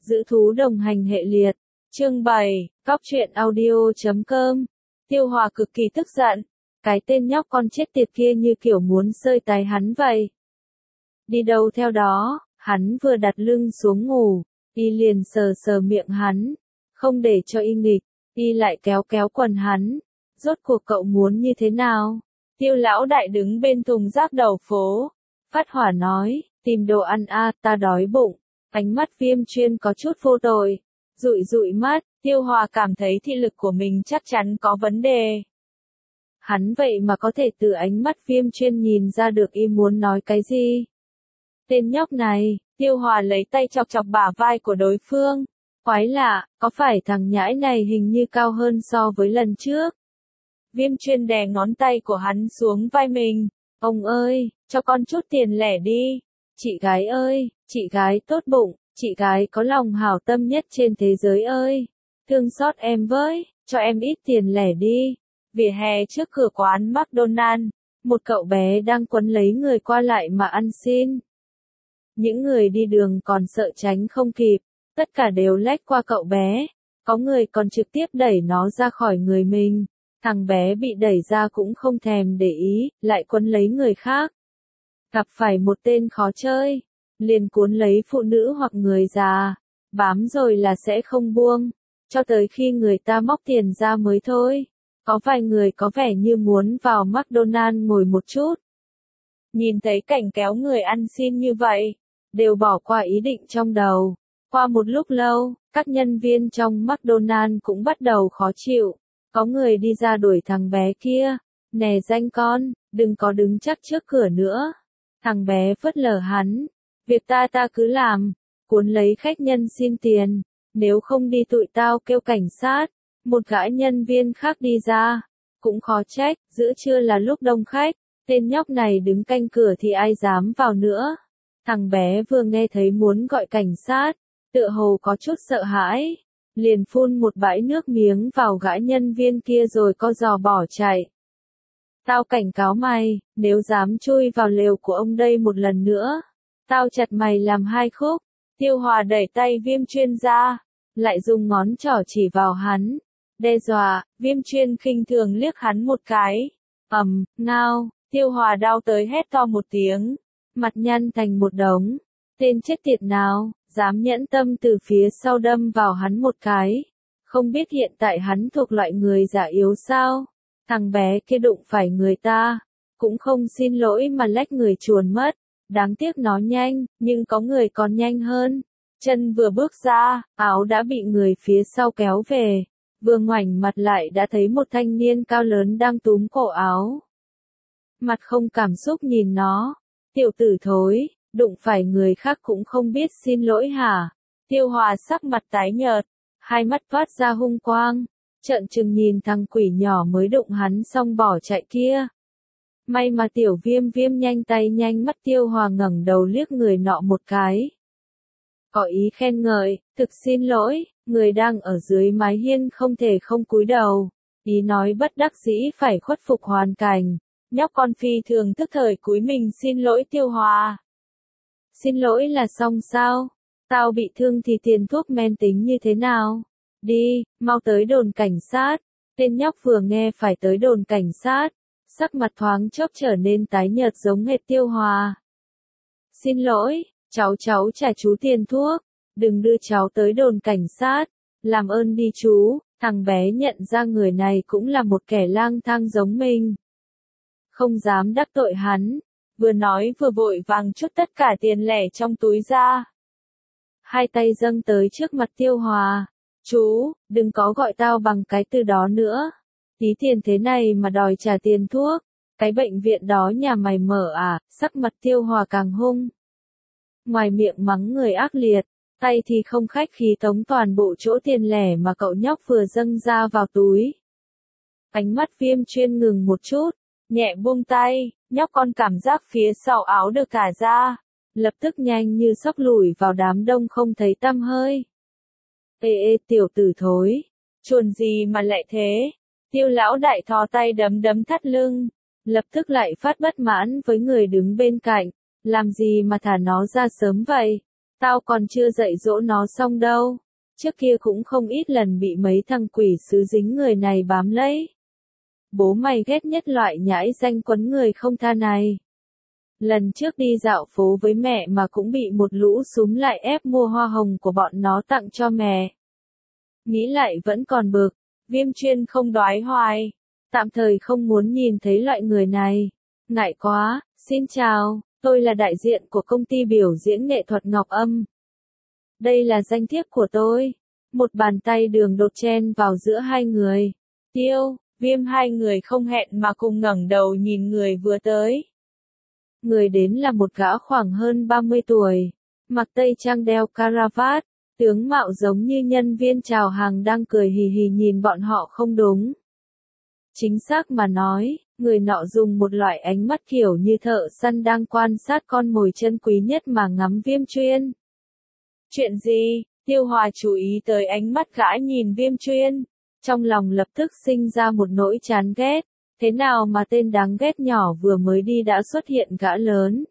Giữ thú đồng hành hệ liệt. Chương 7, Cóc truyện audio.com. Tiêu Hòa cực kỳ tức giận. Cái tên nhóc con chết tiệt kia như kiểu muốn sơi tái hắn vậy. Đi đâu theo đó, hắn vừa đặt lưng xuống ngủ, y liền sờ sờ miệng hắn. Không để cho y nghịch, y lại kéo kéo quần hắn. Rốt cuộc cậu muốn như thế nào? Tiêu lão đại đứng bên thùng rác đầu phố. Phát hỏa nói, tìm đồ ăn a, ta đói bụng. Ánh mắt Viêm Chuyên có chút vô tội. Dụi dụi mắt, Tiêu Hòa cảm thấy thị lực của mình chắc chắn có vấn đề. Hắn vậy mà có thể từ ánh mắt Viêm Chuyên nhìn ra được y muốn nói cái gì. Tên nhóc này, Tiêu Hòa lấy tay chọc chọc bả vai của đối phương. Quái lạ, có phải thằng nhãi này hình như cao hơn so với lần trước? Viêm Chuyên đè ngón tay của hắn xuống vai mình. Ông ơi, cho con chút tiền lẻ đi. Chị gái ơi, chị gái tốt bụng, chị gái có lòng hảo tâm nhất trên thế giới ơi. Thương xót em với, cho em ít tiền lẻ đi. Vỉa hè trước cửa quán McDonald's, một cậu bé đang quấn lấy người qua lại mà ăn xin. Những người đi đường còn sợ tránh không kịp, tất cả đều lách qua cậu bé. Có người còn trực tiếp đẩy nó ra khỏi người mình. Thằng bé bị đẩy ra cũng không thèm để ý, lại quấn lấy người khác. Gặp phải một tên khó chơi, liền cuốn lấy phụ nữ hoặc người già, bám rồi là sẽ không buông, cho tới khi người ta móc tiền ra mới thôi. Có vài người có vẻ như muốn vào McDonald's ngồi một chút. Nhìn thấy cảnh kéo người ăn xin như vậy, đều bỏ qua ý định trong đầu. Qua một lúc lâu, các nhân viên trong McDonald's cũng bắt đầu khó chịu. Có người đi ra đuổi thằng bé kia. Nè danh con, đừng có đứng chắc trước cửa nữa. Thằng bé phớt lờ hắn. Việc ta cứ làm. Cuốn lấy khách nhân xin tiền. Nếu không đi tụi tao kêu cảnh sát. Một gã nhân viên khác đi ra. Cũng khó trách, giữa trưa là lúc đông khách. Tên nhóc này đứng canh cửa thì ai dám vào nữa. Thằng bé vừa nghe thấy muốn gọi cảnh sát. Tựa hồ có chút sợ hãi. Liền phun một bãi nước miếng vào gã nhân viên kia rồi co giò bỏ chạy. Tao cảnh cáo mày, nếu dám chui vào lều của ông đây một lần nữa, tao chặt mày làm hai khúc. Tiêu Hòa đẩy tay Viêm Chuyên ra, lại dùng ngón trỏ chỉ vào hắn, đe dọa. Viêm Chuyên khinh thường liếc hắn một cái. Ngao, Tiêu Hòa đau tới hét to một tiếng, mặt nhăn thành một đống. Tên chết tiệt nào, dám nhẫn tâm từ phía sau đâm vào hắn một cái. Không biết hiện tại hắn thuộc loại người già yếu sao? Thằng bé kia đụng phải người ta, cũng không xin lỗi mà lách người chuồn mất. Đáng tiếc nó nhanh, nhưng có người còn nhanh hơn. Chân vừa bước ra, áo đã bị người phía sau kéo về. Vừa ngoảnh mặt lại đã thấy một thanh niên cao lớn đang túm cổ áo. Mặt không cảm xúc nhìn nó. Tiểu tử thối, đụng phải người khác cũng không biết xin lỗi hả? Tiêu Hòa sắc mặt tái nhợt, hai mắt phát ra hung quang, trợn trừng nhìn thằng quỷ nhỏ mới đụng hắn xong bỏ chạy kia. May mà tiểu Viêm nhanh tay nhanh mắt. Tiêu Hòa ngẩng đầu liếc người nọ một cái. Có ý khen ngợi, thực xin lỗi, người đang ở dưới mái hiên không thể không cúi đầu. Ý nói bất đắc dĩ phải khuất phục hoàn cảnh. Nhóc con phi thường tức thời cúi mình xin lỗi Tiêu Hòa. Xin lỗi là xong sao? Tao bị thương thì tiền thuốc men tính như thế nào? Đi, mau tới đồn cảnh sát. Tên nhóc vừa nghe phải tới đồn cảnh sát, sắc mặt thoáng chốc trở nên tái nhợt giống hệt Tiêu Hòa. Xin lỗi, cháu trả chú tiền thuốc. Đừng đưa cháu tới đồn cảnh sát. Làm ơn đi chú. Thằng bé nhận ra người này cũng là một kẻ lang thang giống mình. Không dám đắc tội hắn. Vừa nói vừa vội vàng trút tất cả tiền lẻ trong túi ra. Hai tay dâng tới trước mặt Tiêu Hòa. Chú, đừng có gọi tao bằng cái từ đó nữa. Tí tiền thế này mà đòi trả tiền thuốc. Cái bệnh viện đó nhà mày mở à? Sắc mặt Tiêu Hòa càng hung. Ngoài miệng mắng người ác liệt, tay thì không khách khí tống toàn bộ chỗ tiền lẻ mà cậu nhóc vừa dâng ra vào túi. Ánh mắt Viêm Chuyên ngừng một chút, nhẹ buông tay. Nhóc con cảm giác phía sau áo được thả ra, lập tức nhanh như xốc lùi vào đám đông không thấy tăm hơi. Ê tiểu tử thối, chuồn gì mà lại thế? Tiêu lão đại thò tay đấm thắt lưng, lập tức lại phát bất mãn với người đứng bên cạnh. Làm gì mà thả nó ra sớm vậy? Tao còn chưa dạy dỗ nó xong đâu. Trước kia cũng không ít lần bị mấy thằng quỷ sứ dính người này bám lấy. Bố mày ghét nhất loại nhãi danh quấn người không tha này. Lần trước đi dạo phố với mẹ mà cũng bị một lũ súm lại ép mua hoa hồng của bọn nó tặng cho mẹ. Nghĩ lại vẫn còn bực, Viêm Chuyên không đoái hoài. Tạm thời không muốn nhìn thấy loại người này. Ngại quá, xin chào, tôi là đại diện của công ty biểu diễn nghệ thuật Ngọc Âm. Đây là danh thiếp của tôi. Một bàn tay đường đột chen vào giữa hai người. Tiêu, Viêm hai người không hẹn mà cùng ngẩng đầu nhìn người vừa tới. Người đến là một gã khoảng hơn 30 tuổi, mặc tây trang đeo caravat, tướng mạo giống như nhân viên chào hàng đang cười hì hì nhìn bọn họ không đúng. Chính xác mà nói, người nọ dùng một loại ánh mắt kiểu như thợ săn đang quan sát con mồi chân quý nhất mà ngắm Viêm Chuyên. Chuyện gì? Tiêu Hòa chú ý tới ánh mắt gã nhìn Viêm Chuyên, trong lòng lập tức sinh ra một nỗi chán ghét. Thế nào mà tên đáng ghét nhỏ vừa mới đi đã xuất hiện gã lớn?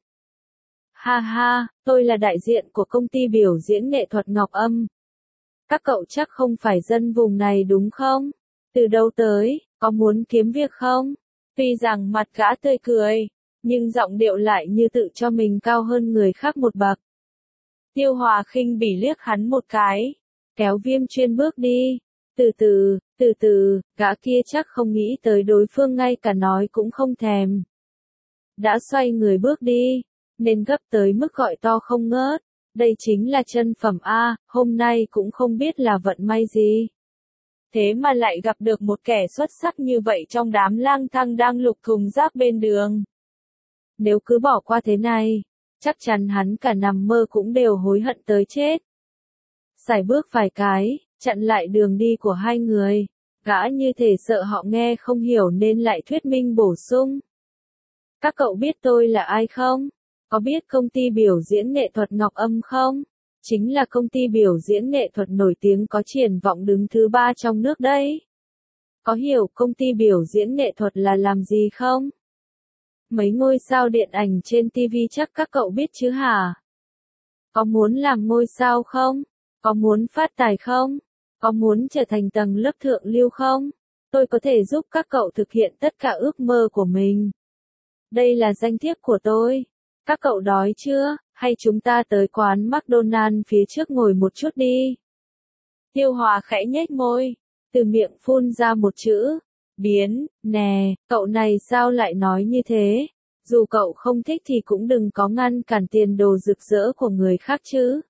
Ha ha, tôi là đại diện của công ty biểu diễn nghệ thuật Ngọc Âm. Các cậu chắc không phải dân vùng này đúng không? Từ đâu tới, có muốn kiếm việc không? Tuy rằng mặt gã tươi cười, nhưng giọng điệu lại như tự cho mình cao hơn người khác một bậc. Tiêu Hòa khinh bỉ liếc hắn một cái, kéo Viêm Chuyên bước đi. Từ từ, gã kia chắc không nghĩ tới đối phương ngay cả nói cũng không thèm. Đã xoay người bước đi, nên gấp tới mức gọi to không ngớt. Đây chính là chân phẩm A, hôm nay cũng không biết là vận may gì. Thế mà lại gặp được một kẻ xuất sắc như vậy trong đám lang thang đang lục thùng rác bên đường. Nếu cứ bỏ qua thế này, chắc chắn hắn cả nằm mơ cũng đều hối hận tới chết. Sải bước vài cái, chặn lại đường đi của hai người. Gã như thể sợ họ nghe không hiểu nên lại thuyết minh bổ sung. Các cậu biết tôi là ai không? Có biết công ty biểu diễn nghệ thuật Ngọc Âm không? Chính là công ty biểu diễn nghệ thuật nổi tiếng có triển vọng đứng thứ 3 trong nước đấy. Có hiểu công ty biểu diễn nghệ thuật là làm gì không? Mấy ngôi sao điện ảnh trên TV chắc các cậu biết chứ hả? Có muốn làm ngôi sao không? Có muốn phát tài không? Có muốn trở thành tầng lớp thượng lưu không? Tôi có thể giúp các cậu thực hiện tất cả ước mơ của mình. Đây là danh thiếp của tôi. Các cậu đói chưa? Hay chúng ta tới quán McDonald's phía trước ngồi một chút đi. Tiêu Hòa khẽ nhếch môi, từ miệng phun ra một chữ. Biến, nè, cậu này sao lại nói như thế? Dù cậu không thích thì cũng đừng có ngăn cản tiền đồ rực rỡ của người khác chứ.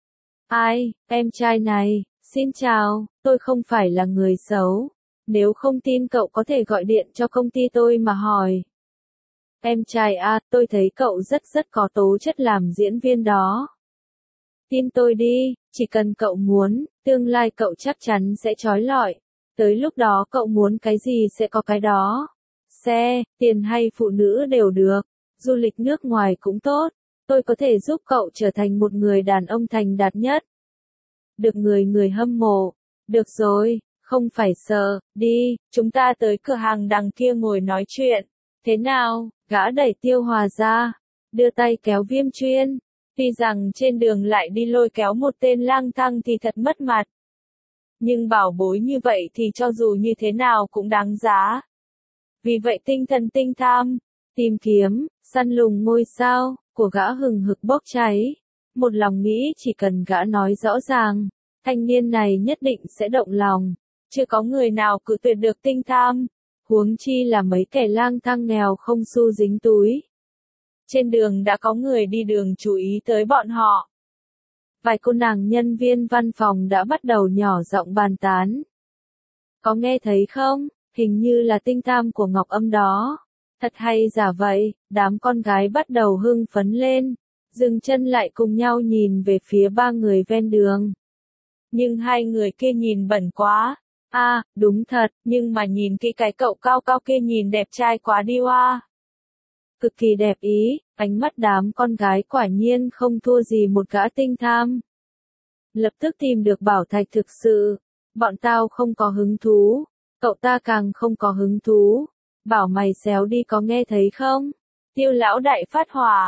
Ai, em trai này, xin chào, tôi không phải là người xấu. Nếu không tin cậu có thể gọi điện cho công ty tôi mà hỏi. Em trai à, tôi thấy cậu rất có tố chất làm diễn viên đó. Tin tôi đi, chỉ cần cậu muốn, tương lai cậu chắc chắn sẽ chói lọi. Tới lúc đó cậu muốn cái gì sẽ có cái đó. Xe, tiền hay phụ nữ đều được. Du lịch nước ngoài cũng tốt. Tôi có thể giúp cậu trở thành một người đàn ông thành đạt nhất. Được người hâm mộ. Được rồi, không phải sợ, đi, chúng ta tới cửa hàng đằng kia ngồi nói chuyện. Thế nào, gã đẩy Tiêu Hòa ra, đưa tay kéo Viêm Chuyên. Tuy rằng trên đường lại đi lôi kéo một tên lang thang thì thật mất mặt. Nhưng bảo bối như vậy thì cho dù như thế nào cũng đáng giá. Vì vậy tinh thần tinh tham, tìm kiếm, săn lùng ngôi sao, của gã hừng hực bốc cháy. Một lòng nghĩ chỉ cần gã nói rõ ràng, thanh niên này nhất định sẽ động lòng. Chưa có người nào cự tuyệt được tinh tham, huống chi là mấy kẻ lang thang nghèo không xu dính túi. Trên đường đã có người đi đường chú ý tới bọn họ. Vài cô nàng nhân viên văn phòng đã bắt đầu nhỏ giọng bàn tán. Có nghe thấy không? Hình như là tinh tham của Ngọc Âm đó. Thật hay giả vậy, đám con gái bắt đầu hưng phấn lên, dừng chân lại cùng nhau nhìn về phía ba người ven đường. Nhưng hai người kia nhìn bẩn quá. À, đúng thật, nhưng mà nhìn kỹ cái cậu cao cao kia nhìn đẹp trai quá đi oa. Cực kỳ đẹp ý, ánh mắt đám con gái quả nhiên không thua gì một gã tinh tham. Lập tức tìm được bảo thạch thực sự. Bọn tao không có hứng thú, cậu ta càng không có hứng thú. Bảo mày xéo đi có nghe thấy không? Tiêu lão đại phát hỏa.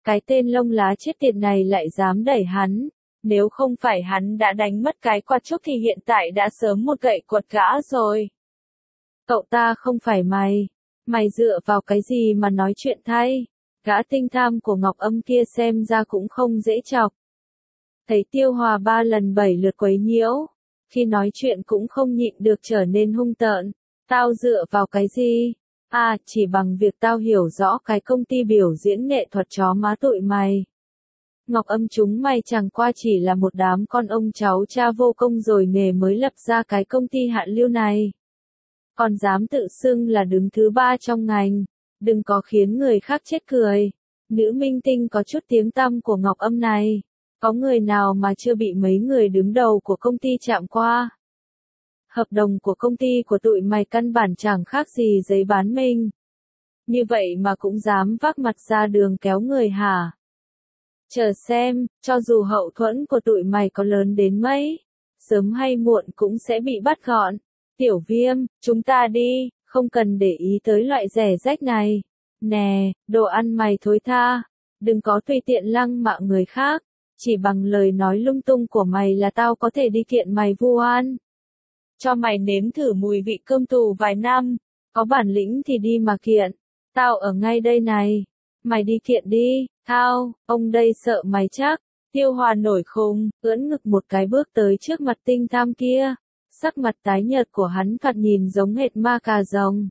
Cái tên lông lá chết tiệt này lại dám đẩy hắn. Nếu không phải hắn đã đánh mất cái quạt trúc thì hiện tại đã sớm một gậy quật gã rồi. Cậu ta không phải mày. Mày dựa vào cái gì mà nói chuyện thay? Gã tinh tham của Ngọc Âm kia xem ra cũng không dễ chọc. Thấy Tiêu Hòa 3 lần 7 lượt quấy nhiễu. Khi nói chuyện cũng không nhịn được trở nên hung tợn. Tao dựa vào cái gì? À, chỉ bằng việc tao hiểu rõ cái công ty biểu diễn nghệ thuật chó má tụi mày. Ngọc Âm chúng mày chẳng qua chỉ là một đám con ông cháu cha vô công rồi nghề mới lập ra cái công ty hạ lưu này. Còn dám tự xưng là đứng thứ 3 trong ngành, đừng có khiến người khác chết cười. Nữ minh tinh có chút tiếng tăm của Ngọc Âm này, có người nào mà chưa bị mấy người đứng đầu của công ty chạm qua. Hợp đồng của công ty của tụi mày căn bản chẳng khác gì giấy bán mình. Như vậy mà cũng dám vác mặt ra đường kéo người hả? Chờ xem, cho dù hậu thuẫn của tụi mày có lớn đến mấy, sớm hay muộn cũng sẽ bị bắt gọn. Tiểu Viêm, chúng ta đi, không cần để ý tới loại rẻ rách này. Nè, đồ ăn mày thối tha, đừng có tùy tiện lăng mạ người khác, chỉ bằng lời nói lung tung của mày là tao có thể đi kiện mày vu oan. Cho mày nếm thử mùi vị cơm tù vài năm, có bản lĩnh thì đi mà kiện, tao ở ngay đây này. Mày đi kiện đi, thao, ông đây sợ mày chắc. Tiêu Hòa nổi khùng, ưỡn ngực một cái bước tới trước mặt tinh tham kia. Sắc mặt tái nhợt của hắn thoạt nhìn giống hệt ma cà rồng.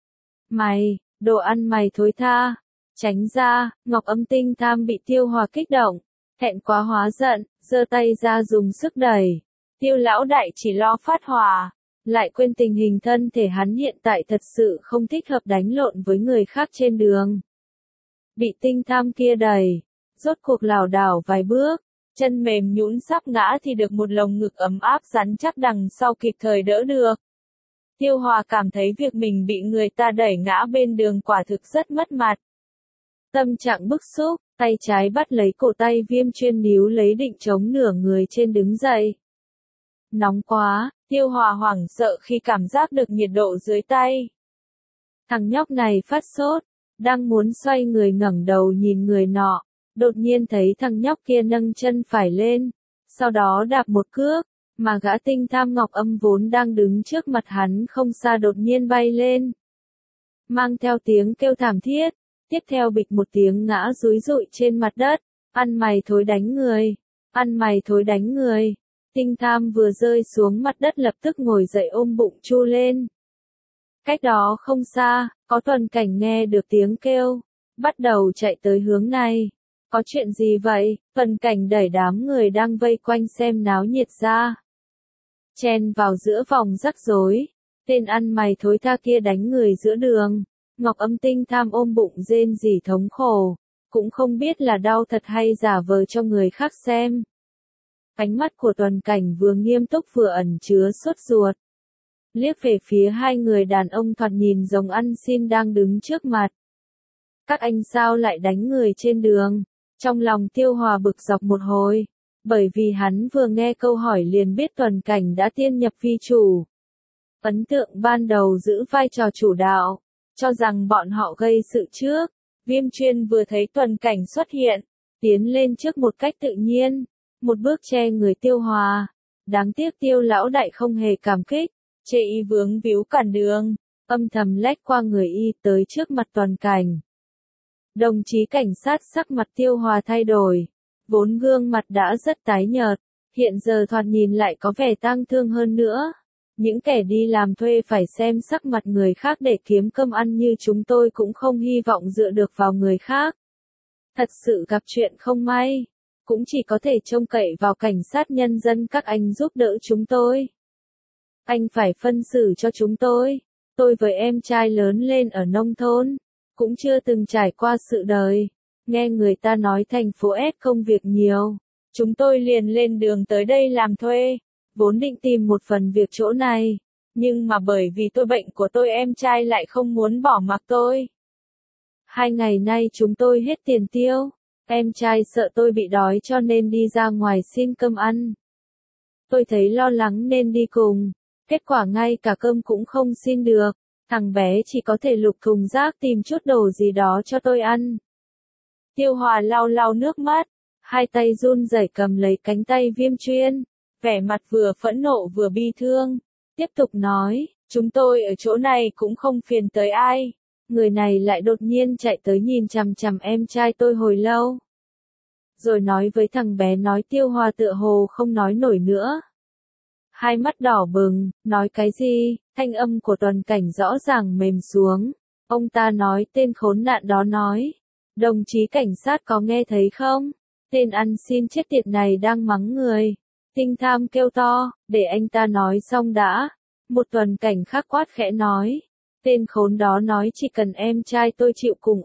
Mày, đồ ăn mày thối tha. Tránh ra, Ngọc Âm tinh tham bị Tiêu Hòa kích động. Thẹn quá hóa giận, giơ tay ra dùng sức đẩy. Tiêu lão đại chỉ lo phát hỏa. Lại quên tình hình thân thể hắn hiện tại thật sự không thích hợp đánh lộn với người khác trên đường. Bị tinh tham kia đẩy, rốt cuộc lảo đảo vài bước, chân mềm nhũn sắp ngã thì được một lồng ngực ấm áp rắn chắc đằng sau kịp thời đỡ được. Tiêu Hòa cảm thấy việc mình bị người ta đẩy ngã bên đường quả thực rất mất mặt. Tâm trạng bức xúc, tay trái bắt lấy cổ tay Viêm Chuyên níu lấy định chống nửa người trên đứng dậy. Nóng quá, Tiêu Hòa hoảng sợ khi cảm giác được nhiệt độ dưới tay. Thằng nhóc này phát sốt, đang muốn xoay người ngẩng đầu nhìn người nọ, đột nhiên thấy thằng nhóc kia nâng chân phải lên, sau đó đạp một cước, mà gã tinh tham Ngọc Âm vốn đang đứng trước mặt hắn không xa đột nhiên bay lên. Mang theo tiếng kêu thảm thiết, tiếp theo bịch một tiếng ngã rúi rụi trên mặt đất, ăn mày thối đánh người, ăn mày thối đánh người. Tinh tham vừa rơi xuống mặt đất lập tức ngồi dậy ôm bụng chu lên. Cách đó không xa, có Tuần Cảnh nghe được tiếng kêu, bắt đầu chạy tới hướng này. Có chuyện gì vậy? Tuần Cảnh đẩy đám người đang vây quanh xem náo nhiệt ra. Chen vào giữa vòng rắc rối, tên ăn mày thối tha kia đánh người giữa đường. Ngọc Âm tinh tham ôm bụng rên rỉ thống khổ, cũng không biết là đau thật hay giả vờ cho người khác xem. Ánh mắt của Tuần Cảnh vừa nghiêm túc vừa ẩn chứa sốt ruột. Liếc về phía hai người đàn ông thoạt nhìn giống ăn xin đang đứng trước mặt. Các anh sao lại đánh người trên đường? Trong lòng Tiêu Hòa bực dọc một hồi, bởi vì hắn vừa nghe câu hỏi liền biết Tuần Cảnh đã tiên nhập vi chủ. Ấn tượng ban đầu giữ vai trò chủ đạo, cho rằng bọn họ gây sự trước. Viêm Chuyên vừa thấy Tuần Cảnh xuất hiện, tiến lên trước một cách tự nhiên, một bước che người Tiêu Hòa. Đáng tiếc Tiêu lão đại không hề cảm kích, chê y vướng víu cản đường, âm thầm lách qua người y tới trước mặt Tuần Cảnh. Đồng chí cảnh sát sắc mặt Tiêu Hòa thay đổi, vốn gương mặt đã rất tái nhợt, hiện giờ thoạt nhìn lại có vẻ tang thương hơn nữa. Những kẻ đi làm thuê phải xem sắc mặt người khác để kiếm cơm ăn như chúng tôi cũng không hy vọng dựa được vào người khác. Thật sự gặp chuyện không may, cũng chỉ có thể trông cậy vào cảnh sát nhân dân các anh giúp đỡ chúng tôi. Anh phải phân xử cho chúng tôi với em trai lớn lên ở nông thôn, cũng chưa từng trải qua sự đời, nghe người ta nói thành phố S công việc nhiều, chúng tôi liền lên đường tới đây làm thuê, vốn định tìm một phần việc chỗ này, nhưng mà bởi vì tôi bệnh của tôi em trai lại không muốn bỏ mặc tôi. 2 ngày nay chúng tôi hết tiền tiêu, em trai sợ tôi bị đói cho nên đi ra ngoài xin cơm ăn. Tôi thấy lo lắng nên đi cùng, kết quả ngay cả cơm cũng không xin được, thằng bé chỉ có thể lục thùng rác tìm chút đồ gì đó cho tôi ăn. Tiêu Hòa lau lau nước mắt, hai tay run rẩy cầm lấy cánh tay Viêm Chuyên, vẻ mặt vừa phẫn nộ vừa bi thương, tiếp tục nói, chúng tôi ở chỗ này cũng không phiền tới ai. Người này lại đột nhiên chạy tới nhìn chằm chằm em trai tôi hồi lâu. Rồi nói với thằng bé nói Tiêu Hòa tựa hồ không nói nổi nữa. Hai mắt đỏ bừng, nói cái gì, thanh âm của Tuần Cảnh rõ ràng mềm xuống. Ông ta nói tên khốn nạn đó nói. Đồng chí cảnh sát có nghe thấy không? Tên ăn xin chết tiệt này đang mắng người. Tinh Tham kêu to, để anh ta nói xong đã. Một Tuần Cảnh khác quát khẽ nói. Tên khốn đó nói chỉ cần em trai tôi chịu cùng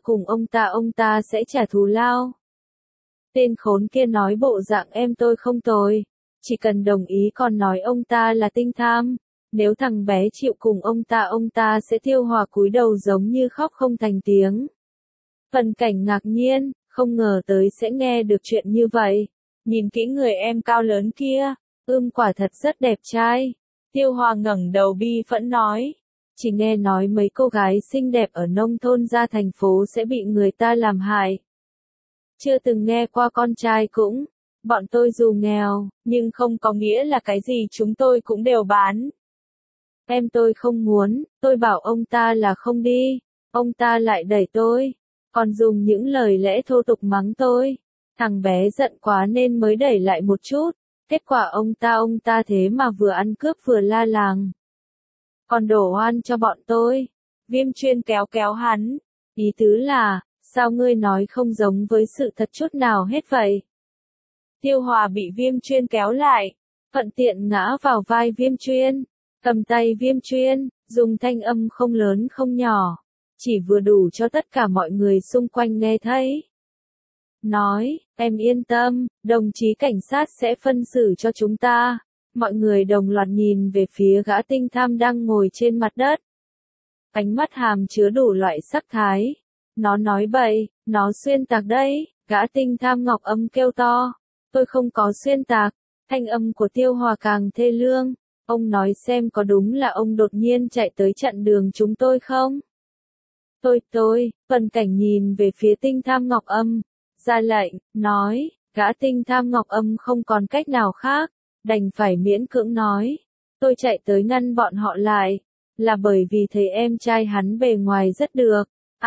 ông ta sẽ trả thù lao. Tên khốn kia nói bộ dạng em tôi không tồi. Chỉ cần đồng ý còn nói ông ta là Tinh Tham. Nếu thằng bé chịu cùng ông ta sẽ Tiêu Hòa cúi đầu giống như khóc không thành tiếng. Tuần Cảnh ngạc nhiên, không ngờ tới sẽ nghe được chuyện như vậy. Nhìn kỹ người em cao lớn kia, quả thật rất đẹp trai. Tiêu Hòa ngẩng đầu bi phẫn nói. Chỉ nghe nói mấy cô gái xinh đẹp ở nông thôn ra thành phố sẽ bị người ta làm hại. Chưa từng nghe qua con trai cũng. Bọn tôi dù nghèo, nhưng không có nghĩa là cái gì chúng tôi cũng đều bán. Em tôi không muốn, tôi bảo ông ta là không đi. Ông ta lại đẩy tôi. Còn dùng những lời lẽ thô tục mắng tôi. Thằng bé giận quá nên mới đẩy lại một chút. Kết quả ông ta thế mà vừa ăn cướp vừa la làng. Còn đổ oan cho bọn tôi. Viêm Chuyên kéo kéo hắn. Ý tứ là, sao ngươi nói không giống với sự thật chút nào hết vậy? Tiêu Hòa bị Viêm Chuyên kéo lại. Thuận tiện ngã vào vai Viêm Chuyên. Cầm tay Viêm Chuyên, dùng thanh âm không lớn không nhỏ. Chỉ vừa đủ cho tất cả mọi người xung quanh nghe thấy. Nói, em yên tâm, đồng chí cảnh sát sẽ phân xử cho chúng ta. Mọi người đồng loạt nhìn về phía gã Tinh Tham đang ngồi trên mặt đất. Ánh mắt hàm chứa đủ loại sắc thái. Nó nói bậy, nó xuyên tạc đấy, gã Tinh Tham Ngọc Âm kêu to. Tôi không có xuyên tạc, thanh âm của Tiêu Hòa càng thê lương. Ông nói xem có đúng là ông đột nhiên chạy tới chặn đường chúng tôi không? Tuần Cảnh nhìn về phía Tinh Tham Ngọc Âm, ra lệnh, nói, gã Tinh Tham Ngọc Âm không còn cách nào khác, đành phải miễn cưỡng nói. Tôi chạy tới ngăn bọn họ lại, là bởi vì thấy em trai hắn bề ngoài rất được.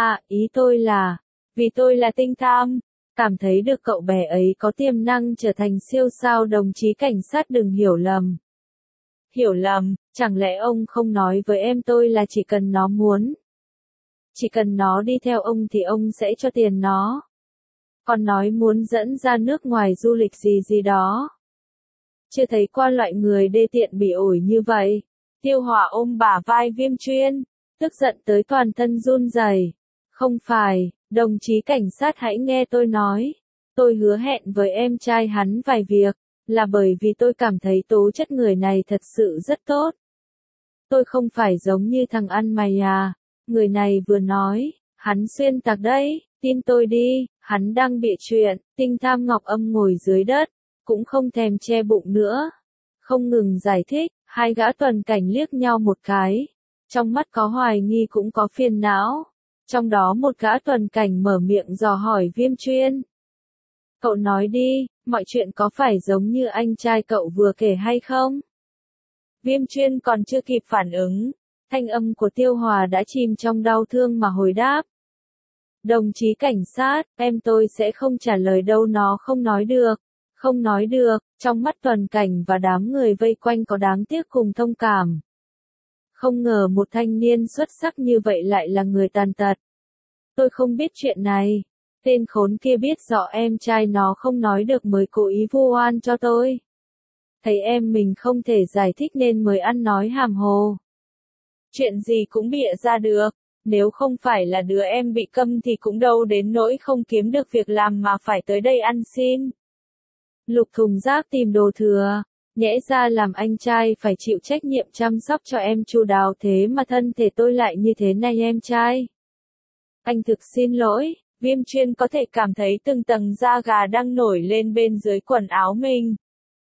Ý tôi là, vì tôi là Tinh Tham, cảm thấy được cậu bé ấy có tiềm năng trở thành siêu sao đồng chí cảnh sát đừng hiểu lầm. Hiểu lầm, chẳng lẽ ông không nói với em tôi là chỉ cần nó muốn. Chỉ cần nó đi theo ông thì ông sẽ cho tiền nó. Còn nói muốn dẫn ra nước ngoài du lịch gì đó. Chưa thấy qua loại người đê tiện bỉ ổi như vậy. Tiêu Hòa ôm bả vai Viêm Chuyên, tức giận tới toàn thân run rẩy. Không phải, đồng chí cảnh sát hãy nghe tôi nói. Tôi hứa hẹn với em trai hắn vài việc, là bởi vì tôi cảm thấy tố chất người này thật sự rất tốt. Tôi không phải giống như thằng ăn mày à. Người này vừa nói, hắn xuyên tạc đấy, tin tôi đi, hắn đang bịa chuyện. Tinh Tham Ngọc Âm ngồi dưới đất, cũng không thèm che bụng nữa. Không ngừng giải thích, hai gã Tuần Cảnh liếc nhau một cái. Trong mắt có hoài nghi cũng có phiền não. Trong đó một gã Tuần Cảnh mở miệng dò hỏi Viêm Chuyên. Cậu nói đi, mọi chuyện có phải giống như anh trai cậu vừa kể hay không? Viêm Chuyên còn chưa kịp phản ứng. Thanh âm của Tiêu Hòa đã chìm trong đau thương mà hồi đáp. Đồng chí cảnh sát, em tôi sẽ không trả lời đâu, nó không nói được. Không nói được, trong mắt Tuần Cảnh và đám người vây quanh có đáng tiếc cùng thông cảm. Không ngờ một thanh niên xuất sắc như vậy lại là người tàn tật. Tôi không biết chuyện này. Tên khốn kia biết rõ em trai nó không nói được mới cố ý vu oan cho tôi. Thấy em mình không thể giải thích nên mới ăn nói hàm hồ. Chuyện gì cũng bịa ra được, nếu không phải là đứa em bị câm thì cũng đâu đến nỗi không kiếm được việc làm mà phải tới đây ăn xin. Lục thùng rác tìm đồ thừa, nhẽ ra làm anh trai phải chịu trách nhiệm chăm sóc cho em chu đáo thế mà thân thể tôi lại như thế này em trai. Anh thực xin lỗi, Viêm Chuyên có thể cảm thấy từng tầng da gà đang nổi lên bên dưới quần áo mình.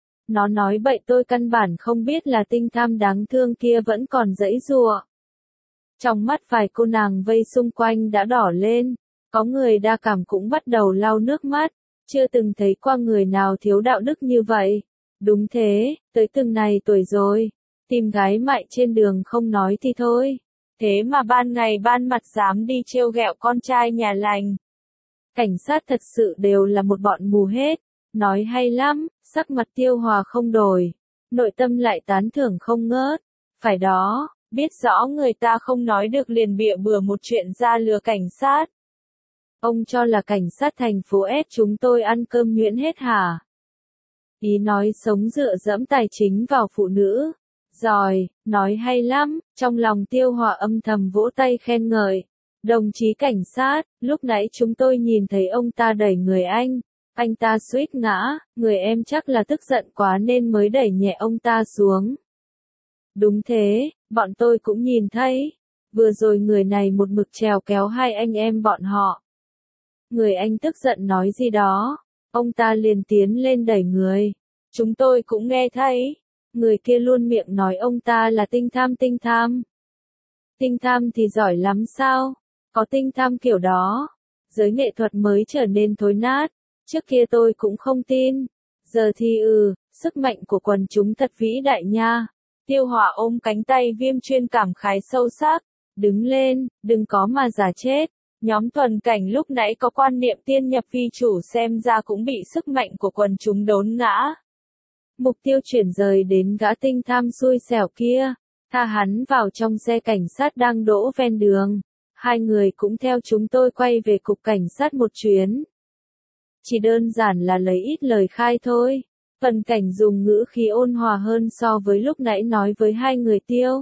Nó nói bậy, tôi căn bản không biết là Tinh Tham đáng thương kia vẫn còn giãy giụa. Trong mắt vài cô nàng vây xung quanh đã đỏ lên, Có người đa cảm cũng bắt đầu lau nước mắt, chưa từng thấy qua người nào thiếu đạo đức như vậy. Đúng thế, tới từng này tuổi rồi, tìm gái mại trên đường không nói thì thôi. Thế mà ban ngày ban mặt dám đi trêu ghẹo con trai nhà lành. Cảnh sát thật sự đều là một bọn mù hết. Nói hay lắm, sắc mặt Tiêu Hòa không đổi. Nội tâm lại tán thưởng không ngớt. Phải đó, biết rõ người ta không nói được liền bịa bừa một chuyện ra lừa cảnh sát. Ông cho là cảnh sát thành phố ép chúng tôi ăn cơm nhuyễn hết hả? Ý nói sống dựa dẫm tài chính vào phụ nữ. Rồi, nói hay lắm, trong lòng Tiêu Hòa âm thầm vỗ tay khen ngợi. Đồng chí cảnh sát, lúc nãy chúng tôi nhìn thấy ông ta đẩy người anh ta suýt ngã, người em chắc là tức giận quá nên mới đẩy nhẹ ông ta xuống. Đúng thế, bọn tôi cũng nhìn thấy. Vừa rồi người này một mực trèo kéo hai anh em bọn họ. Người anh tức giận nói gì đó, ông ta liền tiến lên đẩy người. Chúng tôi cũng nghe thấy. Người kia luôn miệng nói ông ta là tinh tham tinh tham. Tinh tham thì giỏi lắm sao? Có tinh tham kiểu đó. Giới nghệ thuật mới trở nên thối nát. Trước kia tôi cũng không tin. Giờ thì sức mạnh của quần chúng thật vĩ đại nha. Tiêu Hòa ôm cánh tay Viêm Chuyên cảm khái sâu sắc. Đứng lên, đừng có mà giả chết. Nhóm Thuần Cảnh lúc nãy có quan niệm tiên nhập vi chủ xem ra cũng bị sức mạnh của quần chúng đốn ngã. Mục tiêu chuyển rời đến gã tinh tham xui xẻo kia. Tha hắn vào trong xe cảnh sát đang đỗ ven đường. Hai người cũng theo chúng tôi quay về cục cảnh sát một chuyến. Chỉ đơn giản là lấy ít lời khai thôi. Thuần Cảnh dùng ngữ khí ôn hòa hơn so với lúc nãy nói với hai người Tiêu.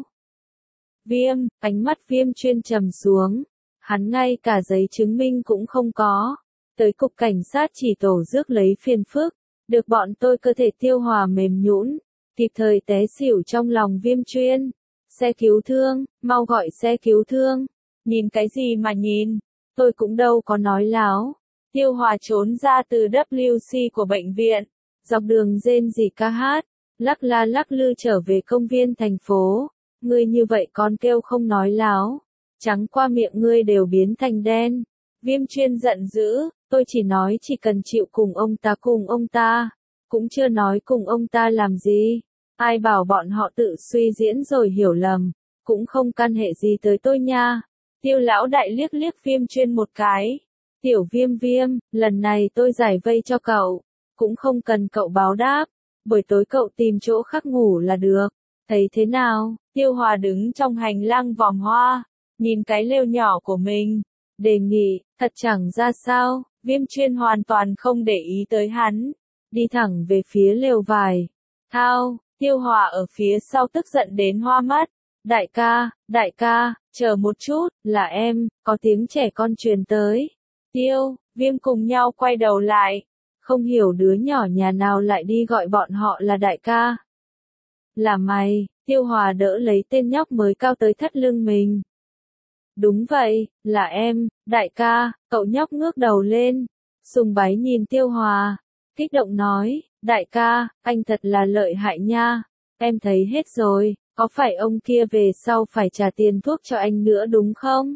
Viêm, ánh mắt Viêm Chuyên trầm xuống. Hắn ngay cả giấy chứng minh cũng không có. Tới cục cảnh sát chỉ tổ rước lấy phiền phức. Được bọn tôi cơ thể Tiêu Hòa mềm nhũn, kịp thời té xỉu trong lòng Viêm Chuyên. Xe cứu thương, mau gọi xe cứu thương. Nhìn cái gì mà nhìn, tôi cũng đâu có nói láo. Tiêu Hòa trốn ra từ WC của bệnh viện, dọc đường rên rỉ ca hát, lắc la lắc lư trở về công viên thành phố. Ngươi như vậy còn kêu không nói láo. Trắng qua miệng ngươi đều biến thành đen. Viêm Chuyên giận dữ, tôi chỉ nói chỉ cần chịu cùng ông ta. Cũng chưa nói cùng ông ta làm gì. Ai bảo bọn họ tự suy diễn rồi hiểu lầm. Cũng không căn hệ gì tới tôi nha. Tiêu lão đại liếc liếc Viêm Chuyên một cái. Tiểu Viêm, lần này tôi giải vây cho cậu. Cũng không cần cậu báo đáp. Buổi tối cậu tìm chỗ khác ngủ là được. Thấy thế nào? Tiêu Hòa đứng trong hành lang vòng hoa. Nhìn cái lều nhỏ của mình. Đề nghị, thật chẳng ra sao. Viêm Chuyên hoàn toàn không để ý tới hắn. Đi thẳng về phía lều vải. Thao, Tiêu Hòa ở phía sau tức giận đến hoa mắt. Đại ca, chờ một chút, là em, có tiếng trẻ con truyền tới. Viêm cùng nhau quay đầu lại. Không hiểu đứa nhỏ nhà nào lại đi gọi bọn họ là đại ca. Là mày, Tiêu Hòa đỡ lấy tên nhóc mới cao tới thắt lưng mình. Đúng vậy, là em, đại ca, cậu nhóc ngước đầu lên. Sùng bái nhìn Tiêu Hòa. Kích động nói, đại ca, anh thật là lợi hại nha. Em thấy hết rồi, có phải ông kia về sau phải trả tiền thuốc cho anh nữa đúng không?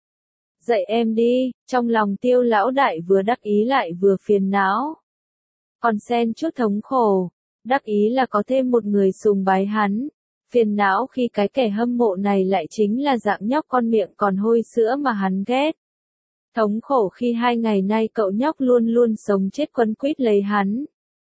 Dạy em đi, trong lòng Tiêu lão đại vừa đắc ý lại vừa phiền não. Còn xen chút thống khổ, đắc ý là có thêm một người sùng bái hắn. Phiền não khi cái kẻ hâm mộ này lại chính là dạng nhóc con miệng còn hôi sữa mà hắn ghét. Thống khổ khi 2 ngày nay cậu nhóc luôn luôn sống chết quấn quýt lấy hắn.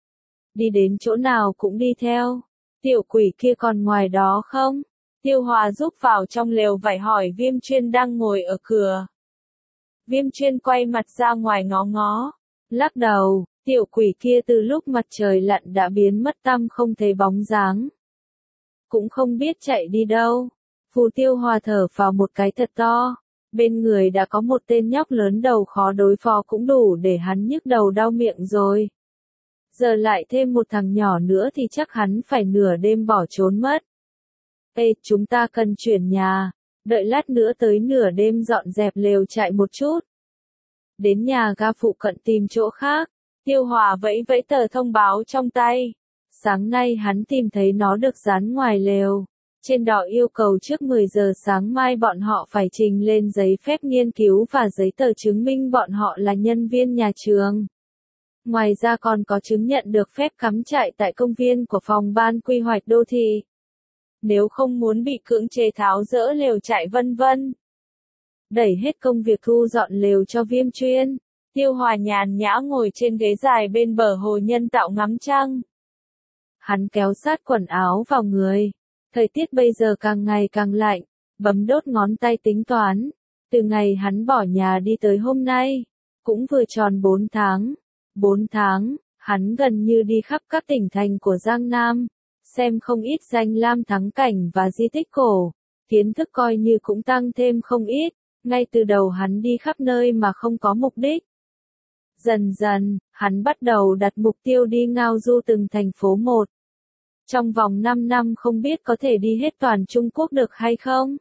Đi đến chỗ nào cũng đi theo. Tiểu quỷ kia còn ngoài đó không? Tiêu Hòa giúp vào trong lều vải hỏi Viêm Chuyên đang ngồi ở cửa. Viêm Chuyên quay mặt ra ngoài ngó ngó. Lắc đầu, tiểu quỷ kia từ lúc mặt trời lặn đã biến mất tăm không thấy bóng dáng. Cũng không biết chạy đi đâu. Phù Tiêu Hòa thở vào một cái thật to. Bên người đã có một tên nhóc lớn đầu khó đối phó cũng đủ để hắn nhức đầu đau miệng rồi. Giờ lại thêm một thằng nhỏ nữa thì chắc hắn phải nửa đêm bỏ trốn mất. Ê, chúng ta cần chuyển nhà. Đợi lát nữa tới nửa đêm dọn dẹp lều trại một chút. Đến nhà ga phụ cận tìm chỗ khác. Tiêu Hòa vẫy vẫy tờ thông báo trong tay. Sáng nay hắn tìm thấy nó được dán ngoài lều. Trên đó yêu cầu trước 10 giờ sáng mai bọn họ phải trình lên giấy phép nghiên cứu và giấy tờ chứng minh bọn họ là nhân viên nhà trường. Ngoài ra còn có chứng nhận được phép cắm trại tại công viên của phòng ban quy hoạch đô thị. Nếu không muốn bị cưỡng chế tháo dỡ lều trại vân vân. Đẩy hết công việc thu dọn lều cho Viêm Chuyên. Tiêu Hòa nhàn nhã ngồi trên ghế dài bên bờ hồ nhân tạo ngắm trăng. Hắn kéo sát quần áo vào người. Thời tiết bây giờ càng ngày càng lạnh, bấm đốt ngón tay tính toán. Từ ngày hắn bỏ nhà đi tới hôm nay, cũng vừa tròn 4 tháng. 4 tháng, hắn gần như đi khắp các tỉnh thành của Giang Nam, xem không ít danh lam thắng cảnh và di tích cổ, kiến thức coi như cũng tăng thêm không ít, ngay từ đầu hắn đi khắp nơi mà không có mục đích. Dần dần, hắn bắt đầu đặt mục tiêu đi ngao du từng thành phố một. Trong vòng 5 năm không biết có thể đi hết toàn Trung Quốc được hay không?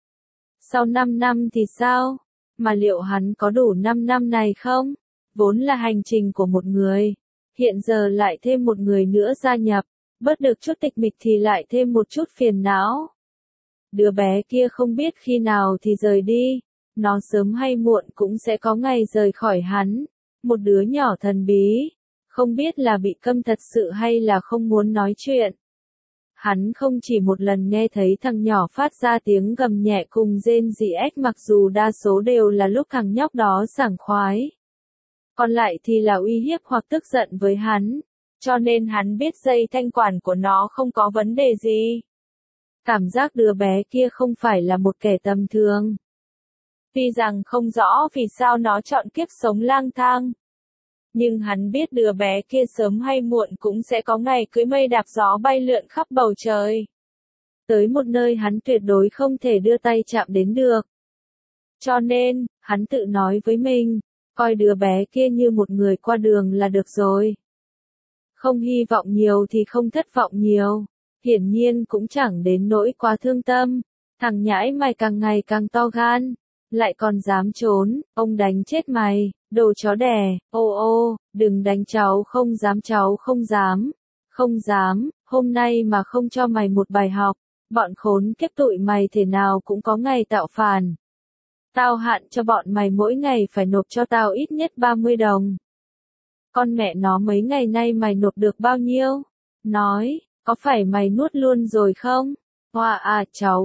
Sau 5 năm thì sao? Mà liệu hắn có đủ 5 năm này không? Vốn là hành trình của một người. Hiện giờ lại thêm một người nữa gia nhập. Bớt được chút tịch mịch thì lại thêm một chút phiền não. Đứa bé kia không biết khi nào thì rời đi. Nó sớm hay muộn cũng sẽ có ngày rời khỏi hắn. Một đứa nhỏ thần bí. Không biết là bị câm thật sự hay là không muốn nói chuyện. Hắn không chỉ một lần nghe thấy thằng nhỏ phát ra tiếng gầm nhẹ cùng rên rỉ ếch, mặc dù đa số đều là lúc thằng nhóc đó sảng khoái. Còn lại thì là uy hiếp hoặc tức giận với hắn. Cho nên hắn biết dây thanh quản của nó không có vấn đề gì. Cảm giác đứa bé kia không phải là một kẻ tầm thường. Tuy rằng không rõ vì sao nó chọn kiếp sống lang thang. Nhưng hắn biết đứa bé kia sớm hay muộn cũng sẽ có ngày cưỡi mây đạp gió bay lượn khắp bầu trời. Tới một nơi hắn tuyệt đối không thể đưa tay chạm đến được. Cho nên, hắn tự nói với mình, coi đứa bé kia như một người qua đường là được rồi. Không hy vọng nhiều thì không thất vọng nhiều. Hiển nhiên cũng chẳng đến nỗi quá thương tâm. Thằng nhãi mày càng ngày càng to gan. Lại còn dám trốn, ông đánh chết mày, đồ chó đẻ, ô, đừng đánh cháu không dám, không dám, hôm nay mà không cho mày một bài học, bọn khốn kiếp tụi mày thể nào cũng có ngày tạo phản. Tao hạn cho bọn mày mỗi ngày phải nộp cho tao ít nhất 30 đồng. Con mẹ nó mấy ngày nay mày nộp được bao nhiêu? Nói, có phải mày nuốt luôn rồi không? Hoa à, cháu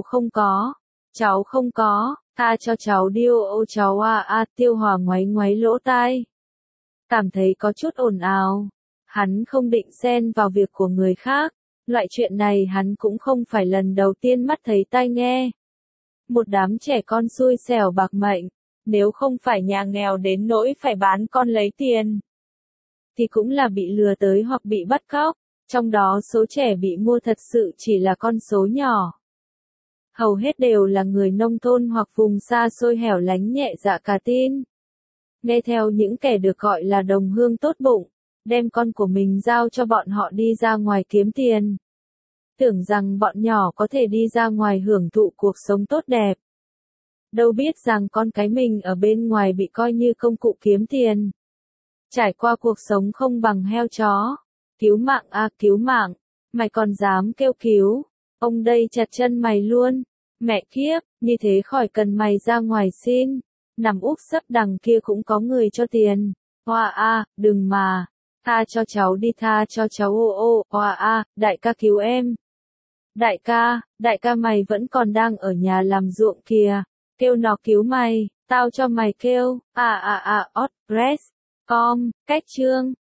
không có. Tha cho cháu điêu ô cháu Tiêu Hòa ngoáy lỗ tai. Cảm thấy có chút ồn ào. Hắn không định xen vào việc của người khác. Loại chuyện này hắn cũng không phải lần đầu tiên mắt thấy tai nghe. Một đám trẻ con xui xẻo bạc mệnh. Nếu không phải nhà nghèo đến nỗi phải bán con lấy tiền. Thì cũng là bị lừa tới hoặc bị bắt cóc. Trong đó số trẻ bị mua thật sự chỉ là con số nhỏ. Hầu hết đều là người nông thôn hoặc vùng xa xôi hẻo lánh nhẹ dạ cả tin. Nghe theo những kẻ được gọi là đồng hương tốt bụng, đem con của mình giao cho bọn họ đi ra ngoài kiếm tiền. Tưởng rằng bọn nhỏ có thể đi ra ngoài hưởng thụ cuộc sống tốt đẹp. Đâu biết rằng con cái mình ở bên ngoài bị coi như công cụ kiếm tiền. Trải qua cuộc sống không bằng heo chó. Cứu mạng à, cứu mạng, mày còn dám kêu cứu. Ông đây chặt chân mày luôn. Mẹ kiếp, như thế khỏi cần mày ra ngoài xin. Nằm úp sấp đằng kia cũng có người cho tiền. Hoa a, đừng mà. Tha cho cháu đi, tha cho cháu ô. Hoa a, đại ca cứu em. Đại ca mày vẫn còn đang ở nhà làm ruộng kìa. Kêu nó cứu mày, tao cho mày kêu. Press. Com, cách chương.